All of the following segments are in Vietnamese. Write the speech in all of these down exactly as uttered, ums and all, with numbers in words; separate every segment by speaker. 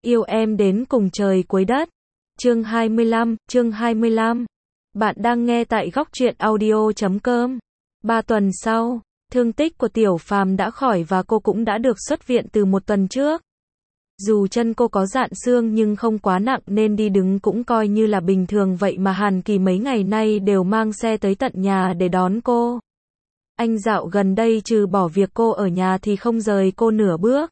Speaker 1: Yêu em đến cùng trời cuối đất. Chương hai mươi lăm, chương hai mươi lăm. Bạn đang nghe tại góc truyện audio chấm com. Ba tuần sau, thương tích của Tiểu Phàm đã khỏi và cô cũng đã được xuất viện từ một tuần trước. Dù chân cô có rạn xương nhưng không quá nặng nên đi đứng cũng coi như là bình thường, vậy mà Hàn Kỳ mấy ngày nay đều mang xe tới tận nhà để đón cô. Anh dạo gần đây trừ bỏ việc cô ở nhà thì không rời cô nửa bước.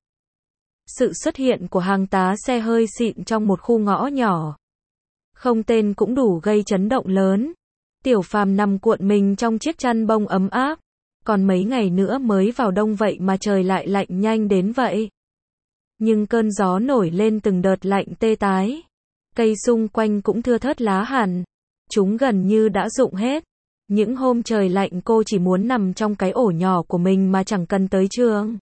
Speaker 1: Sự xuất hiện của hàng tá xe hơi xịn trong một khu ngõ nhỏ không tên cũng đủ gây chấn động lớn. Tiểu Phàm nằm cuộn mình trong chiếc chăn bông ấm áp. Còn mấy ngày nữa mới vào đông vậy mà trời lại lạnh nhanh đến vậy. Nhưng cơn gió nổi lên từng đợt lạnh tê tái. Cây xung quanh cũng thưa thớt lá hẳn. Chúng gần như đã rụng hết. Những hôm trời lạnh cô chỉ muốn nằm trong cái ổ nhỏ của mình mà chẳng cần tới trường.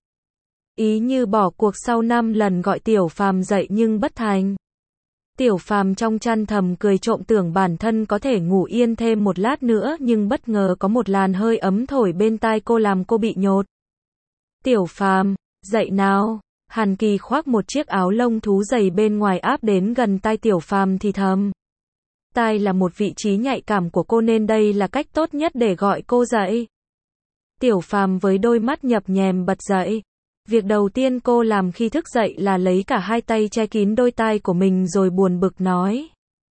Speaker 1: Ý như bỏ cuộc sau năm lần gọi Tiểu Phàm dậy nhưng bất thành. Tiểu Phàm trong chăn thầm cười trộm, tưởng bản thân có thể ngủ yên thêm một lát nữa, nhưng bất ngờ có một làn hơi ấm thổi bên tai cô làm cô bị nhột. Tiểu Phàm, dậy nào. Hàn Kỳ khoác một chiếc áo lông thú dày bên ngoài áp đến gần tai Tiểu Phàm thì thầm. Tai là một vị trí nhạy cảm của cô nên đây là cách tốt nhất để gọi cô dậy. Tiểu Phàm với đôi mắt nhập nhèm bật dậy. Việc đầu tiên cô làm khi thức dậy là lấy cả hai tay che kín đôi tai của mình rồi buồn bực nói.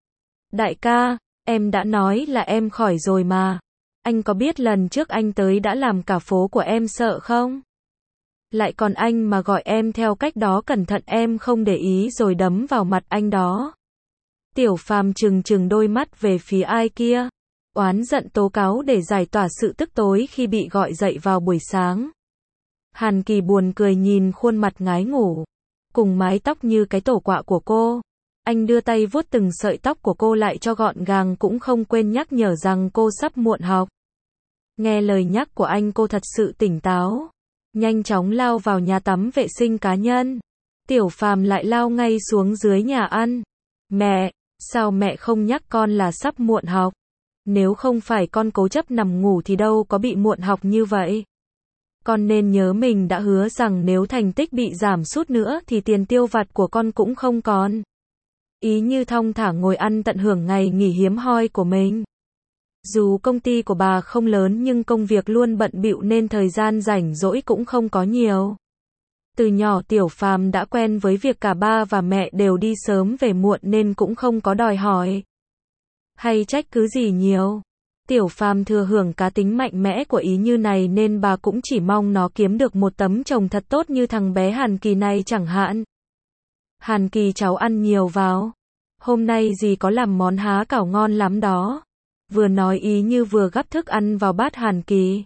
Speaker 1: Đại ca, em đã nói là em khỏi rồi mà. Anh có biết lần trước anh tới đã làm cả phố của em sợ không? Lại còn anh mà gọi em theo cách đó, cẩn thận em không để ý rồi đấm vào mặt anh đó. Tiểu Phàm trừng trừng đôi mắt về phía ai kia. Oán giận tố cáo để giải tỏa sự tức tối khi bị gọi dậy vào buổi sáng. Hàn Kỳ buồn cười nhìn khuôn mặt ngái ngủ, cùng mái tóc như cái tổ quạ của cô. Anh đưa tay vuốt từng sợi tóc của cô lại cho gọn gàng, cũng không quên nhắc nhở rằng cô sắp muộn học. Nghe lời nhắc của anh, cô thật sự tỉnh táo. Nhanh chóng lao vào nhà tắm vệ sinh cá nhân. Tiểu Phàm lại lao ngay xuống dưới nhà ăn. Mẹ, sao mẹ không nhắc con là sắp muộn học? Nếu không phải con cố chấp nằm ngủ thì đâu có bị muộn học như vậy. Con nên nhớ mình đã hứa rằng nếu thành tích bị giảm sút nữa thì tiền tiêu vặt của con cũng không còn. Ý như thong thả ngồi ăn tận hưởng ngày nghỉ hiếm hoi của mình. Dù công ty của bà không lớn nhưng công việc luôn bận bịu nên thời gian rảnh rỗi cũng không có nhiều. Từ nhỏ Tiểu Phàm đã quen với việc cả ba và mẹ đều đi sớm về muộn nên cũng không có đòi hỏi hay trách cứ gì nhiều. Tiểu Phàm thừa hưởng cá tính mạnh mẽ của Ý Như này nên bà cũng chỉ mong nó kiếm được một tấm chồng thật tốt như thằng bé Hàn Kỳ này chẳng hạn. Hàn Kỳ, cháu ăn nhiều vào. Hôm nay dì có làm món há cảo ngon lắm đó. Vừa nói Ý Như vừa gắp thức ăn vào bát Hàn Kỳ.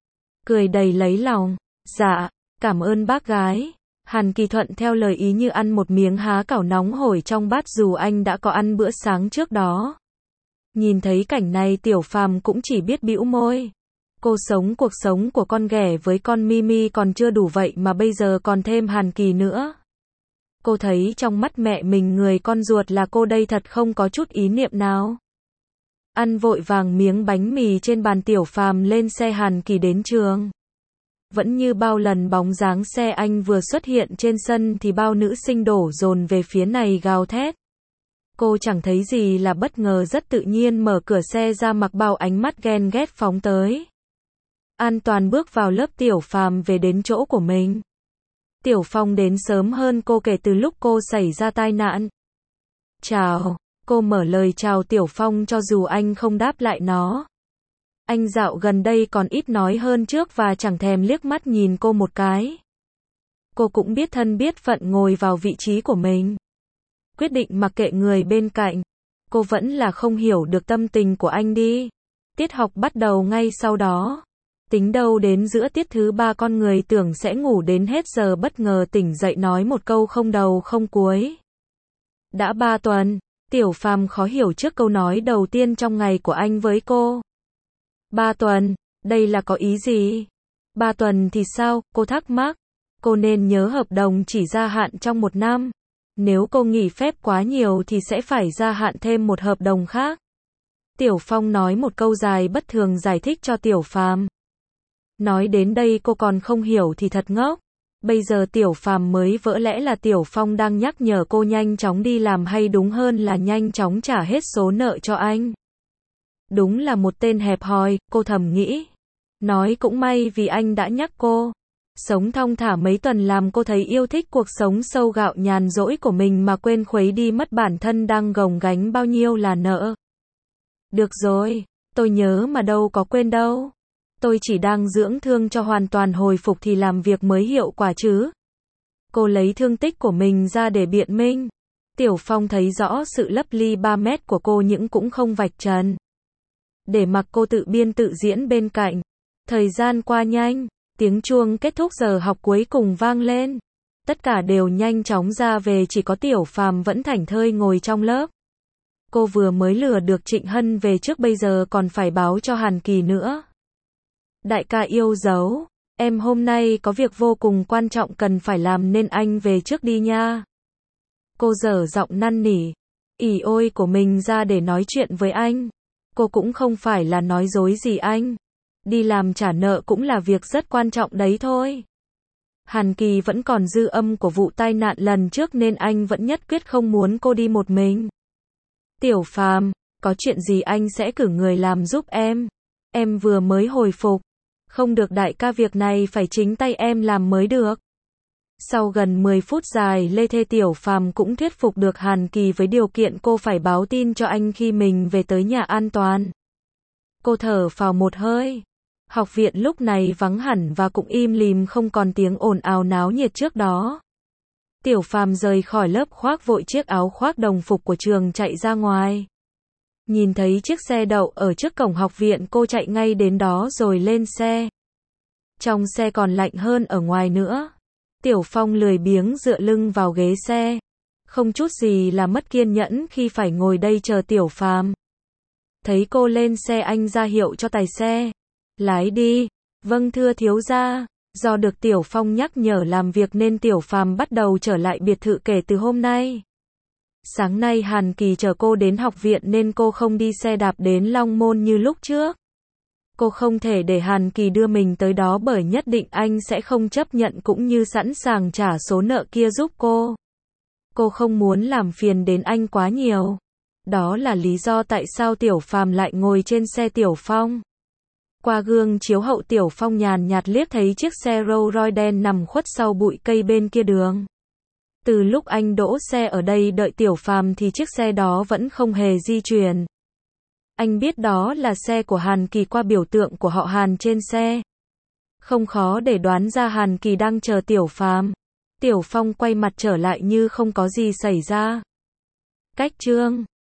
Speaker 1: Cười đầy lấy lòng. Dạ, cảm ơn bác gái. Hàn Kỳ thuận theo lời Ý Như ăn một miếng há cảo nóng hổi trong bát dù anh đã có ăn bữa sáng trước đó. Nhìn thấy cảnh này Tiểu Phàm cũng chỉ biết bĩu môi. Cô sống cuộc sống của con ghẻ với con Mimi còn chưa đủ vậy mà bây giờ còn thêm Hàn Kỳ nữa. Cô thấy trong mắt mẹ mình người con ruột là cô đây thật không có chút ý niệm nào. Ăn vội vàng miếng bánh mì trên bàn, Tiểu Phàm lên xe Hàn Kỳ đến trường. Vẫn như bao lần bóng dáng xe anh vừa xuất hiện trên sân thì bao nữ sinh đổ dồn về phía này gào thét. Cô chẳng thấy gì là bất ngờ, rất tự nhiên mở cửa xe ra, mặc bao ánh mắt ghen ghét phóng tới. An toàn bước vào lớp, Tiểu Phàm về đến chỗ của mình. Tiểu Phong đến sớm hơn cô kể từ lúc cô xảy ra tai nạn. Chào, cô mở lời chào Tiểu Phong cho dù anh không đáp lại nó. Anh dạo gần đây còn ít nói hơn trước và chẳng thèm liếc mắt nhìn cô một cái. Cô cũng biết thân biết phận ngồi vào vị trí của mình. Quyết định mặc kệ người bên cạnh. Cô vẫn là không hiểu được tâm tình của anh đi. Tiết học bắt đầu ngay sau đó. Tính đâu đến giữa tiết thứ ba con người tưởng sẽ ngủ đến hết giờ bất ngờ tỉnh dậy nói một câu không đầu không cuối. Đã ba tuần. Tiểu Phàm khó hiểu trước câu nói đầu tiên trong ngày của anh với cô. Ba tuần, đây là có ý gì? Ba tuần thì sao? Cô thắc mắc. Cô nên nhớ hợp đồng chỉ gia hạn trong một năm. Nếu cô nghỉ phép quá nhiều thì sẽ phải gia hạn thêm một hợp đồng khác. Tiểu Phong nói một câu dài bất thường giải thích cho Tiểu Phàm. Nói đến đây cô còn không hiểu thì thật ngốc. Bây giờ Tiểu Phàm mới vỡ lẽ là Tiểu Phong đang nhắc nhở cô nhanh chóng đi làm hay đúng hơn là nhanh chóng trả hết số nợ cho anh. Đúng là một tên hẹp hòi, cô thầm nghĩ. Nói cũng may vì anh đã nhắc cô. Sống thong thả mấy tuần làm cô thấy yêu thích cuộc sống sâu gạo nhàn rỗi của mình mà quên khuấy đi mất bản thân đang gồng gánh bao nhiêu là nợ. Được rồi, tôi nhớ mà đâu có quên đâu. Tôi chỉ đang dưỡng thương cho hoàn toàn hồi phục thì làm việc mới hiệu quả chứ. Cô lấy thương tích của mình ra để biện minh. Tiểu Phong thấy rõ sự lấp ly ba mét của cô nhưng cũng không vạch trần. Để mặc cô tự biên tự diễn bên cạnh. Thời gian qua nhanh, tiếng chuông kết thúc giờ học cuối cùng vang lên. Tất cả đều nhanh chóng ra về, chỉ có Tiểu Phàm vẫn thảnh thơi ngồi trong lớp. Cô vừa mới lừa được Trịnh Hân về trước, bây giờ còn phải báo cho Hàn Kỳ nữa. Đại ca yêu dấu, em hôm nay có việc vô cùng quan trọng cần phải làm nên anh về trước đi nha. Cô dở giọng năn nỉ, ỉ ôi của mình ra để nói chuyện với anh. Cô cũng không phải là nói dối gì anh. Đi làm trả nợ cũng là việc rất quan trọng đấy thôi. Hàn Kỳ vẫn còn dư âm của vụ tai nạn lần trước nên anh vẫn nhất quyết không muốn cô đi một mình. Tiểu Phàm, có chuyện gì anh sẽ cử người làm giúp em. Em vừa mới hồi phục. Không được đại ca, việc này phải chính tay em làm mới được. Sau gần mười phút dài lê thê, Tiểu Phàm cũng thuyết phục được Hàn Kỳ với điều kiện cô phải báo tin cho anh khi mình về tới nhà an toàn. Cô thở phào một hơi. Học viện lúc này vắng hẳn và cũng im lìm, không còn tiếng ồn ào náo nhiệt trước đó. Tiểu Phàm rời khỏi lớp, khoác vội chiếc áo khoác đồng phục của trường chạy ra ngoài. Nhìn thấy chiếc xe đậu ở trước cổng học viện, cô chạy ngay đến đó rồi lên xe. Trong xe còn lạnh hơn ở ngoài nữa. Tiểu Phong lười biếng dựa lưng vào ghế xe. Không chút gì là mất kiên nhẫn khi phải ngồi đây chờ Tiểu Phàm. Thấy cô lên xe, anh ra hiệu cho tài xe. Lái đi. Vâng thưa thiếu gia. Do được Tiểu Phong nhắc nhở làm việc nên Tiểu Phàm bắt đầu trở lại biệt thự kể từ hôm nay. Sáng nay Hàn Kỳ chờ cô đến học viện nên cô không đi xe đạp đến Long Môn như lúc trước. Cô không thể để Hàn Kỳ đưa mình tới đó bởi nhất định anh sẽ không chấp nhận cũng như sẵn sàng trả số nợ kia giúp cô. Cô không muốn làm phiền đến anh quá nhiều. Đó là lý do tại sao Tiểu Phàm lại ngồi trên xe Tiểu Phong. Qua gương chiếu hậu, Tiểu Phong nhàn nhạt liếc thấy chiếc xe Rolls Royce đen nằm khuất sau bụi cây bên kia đường. Từ lúc anh đỗ xe ở đây đợi Tiểu Phàm thì chiếc xe đó vẫn không hề di chuyển. Anh biết đó là xe của Hàn Kỳ qua biểu tượng của họ Hàn trên xe. Không khó để đoán ra Hàn Kỳ đang chờ Tiểu Phàm. Tiểu Phong quay mặt trở lại như không có gì xảy ra. Cách chương